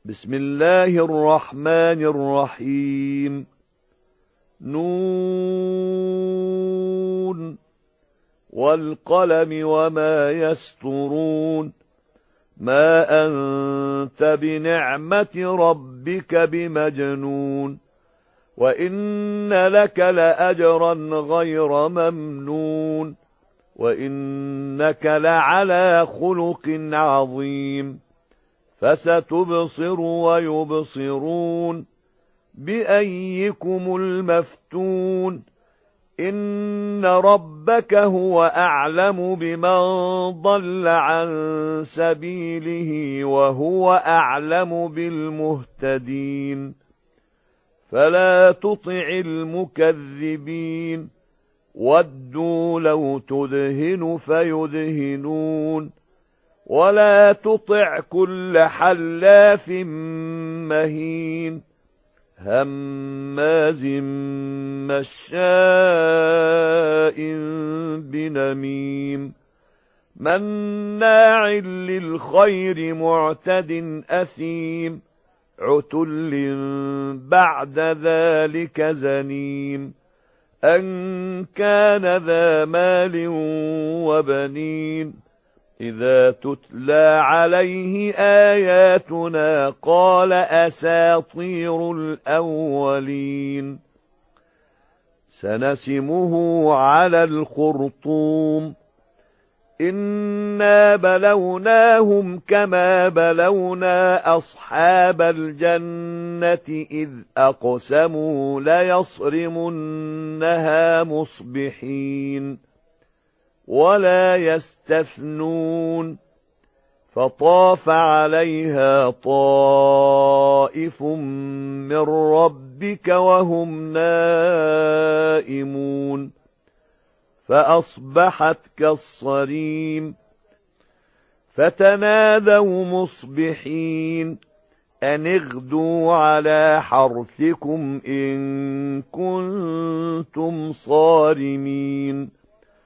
بسم الله الرحمن الرحيم. نون والقلم وما يسطرون. ما أنت بنعمة ربك بمجنون. وإن لك لأجرا غير ممنون. وإنك لعلى خلق عظيم. فستبصر ويبصرون بأيكم المفتون. إن ربك هو أعلم بمن ضل عن سبيله وهو أعلم بالمهتدين. فلا تطع المكذبين. ودوا لو تدهن فيدهنون. ولا تطع كل حلاف مهين هماز مشاء بنميم مناع للخير معتد أثيم عتل بعد ذلك زنيم أن كان ذا مال وبنين إذا تتلى عليه آياتنا قال أساطير الأولين. سنسمه على الخرطوم. إنا بلوناهم كما بلونا أصحاب الجنة إذ أقسموا ليصرمنها مصبحين ولا يستثنون. فطاف عليها طائف من ربك وهم نائمون فأصبحت كالصريم. فتنادوا مصبحين أن اغدوا على حرثكم إن كنتم صارمين.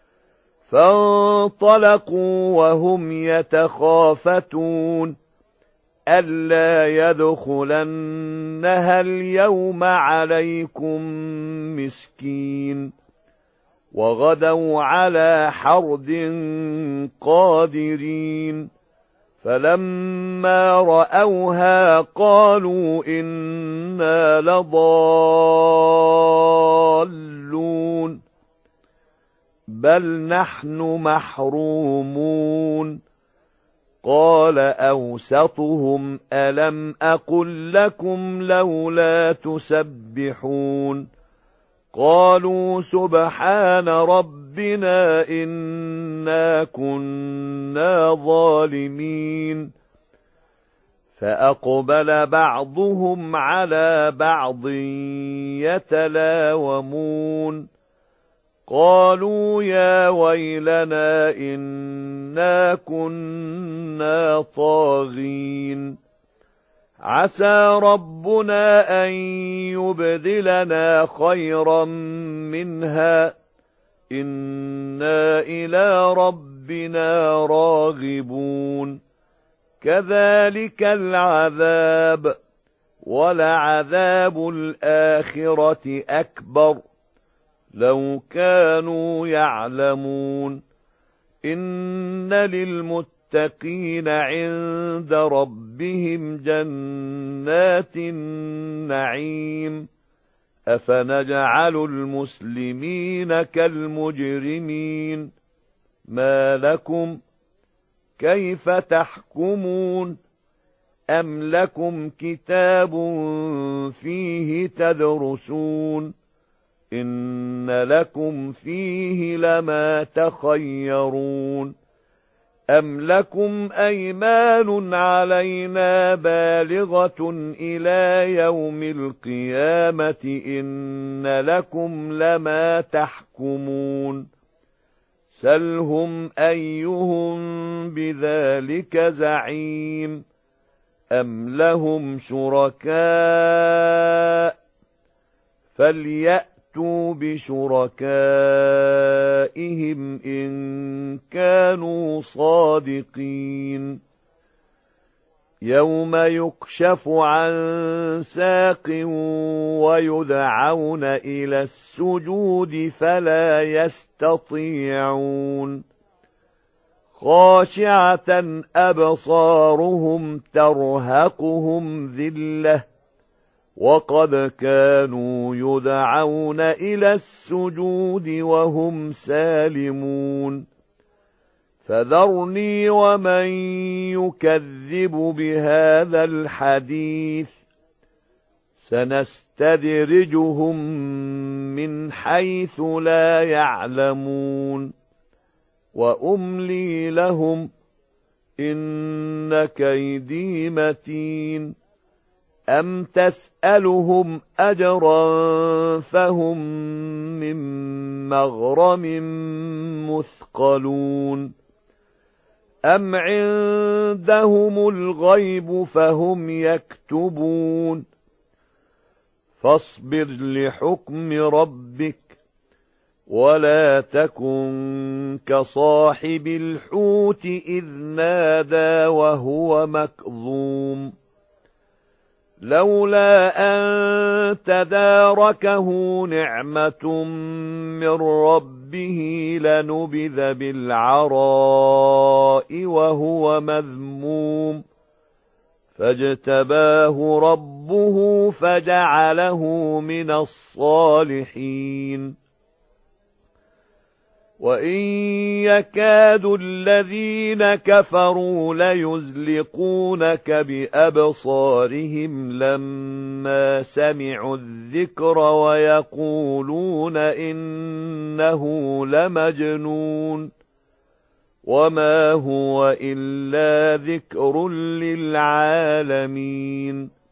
فانطلقوا وهم يتخافتون ألا يدخلنها اليوم عليكم مسكين. وغدوا على حرد قادرين. فلما رأوها قالوا إنا لضالون بل نحن محرومون. قال أوسطهم ألم أقل لكم لولا تسبحون. قالوا سبحان ربنا إنا كنا ظالمين. فأقبل بعضهم على بعض يتلاومون قالوا يا ويلنا إنا كنا طاغين. عسى ربنا أن يبدلنا خيرا منها إنا إلى ربنا راغبون. كذلك العذاب ولعذاب الآخرة أكبر لو كانوا يعلمون. إن للمتقين عند ربهم جنات النعيم. أفنجعل المسلمين كالمجرمين. ما لكم كيف تحكمون. أم لكم كتاب فيه تدرسون إن لكم فيه لما تخيرون. أم لكم أيمان علينا بالغة إلى يوم القيامة إن لكم لما تحكمون. سلهم أيهم بذلك زعيم. أم لهم شركاء فليأتوا بشركائهم إن كانوا صادقين. يوم يكشف عن ساق ويدعون إلى السجود فلا يستطيعون خاشعة أبصارهم ترهقهم ذلة وقد كانوا يدعون إلى السجود وهم سالمون فذرني ومن يكذب بهذا الحديث سنستدرجهم من حيث لا يعلمون وأملي لهم إن كيدي متين أم تسألهم أجرا فهم من مغرم مثقلون أم عندهم الغيب فهم يكتبون فاصبر لحكم ربك ولا تكن كصاحب الحوت إذ نادى وهو مكظوم لولا أن تداركه نعمة من ربه لنبذ بالعراء وهو مذموم فاجتباه ربه فجعله من الصالحين وإن يكاد الذين كفروا ليزلقونك بأبصارهم لما سمعوا الذكر ويقولون إنه لمجنون وما هو إلا ذكر للعالمين